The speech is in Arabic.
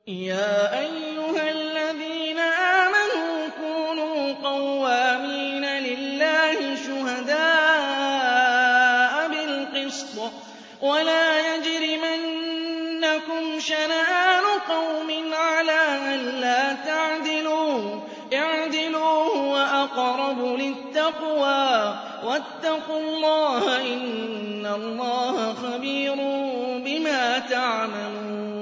يَا أَيُّهَا الَّذِينَ آمَنُوا كُونُوا قَوَّامِينَ لِلَّهِ شُهَدَاءَ بِالْقِسْطِ ۖ وَلَا يَجْرِمَنَّكُمْ شَنَآنُ قَوْمٍ عَلَىٰ أَلَّا تَعْدِلُوا ۚ اعْدِلُوا هُوَ أَقْرَبُ لِلتَّقْوَىٰ ۖ وَاتَّقُوا اللَّهَ ۚ إِنَّ اللَّهَ خَبِيرٌ بِمَا تَعْمَلُونَ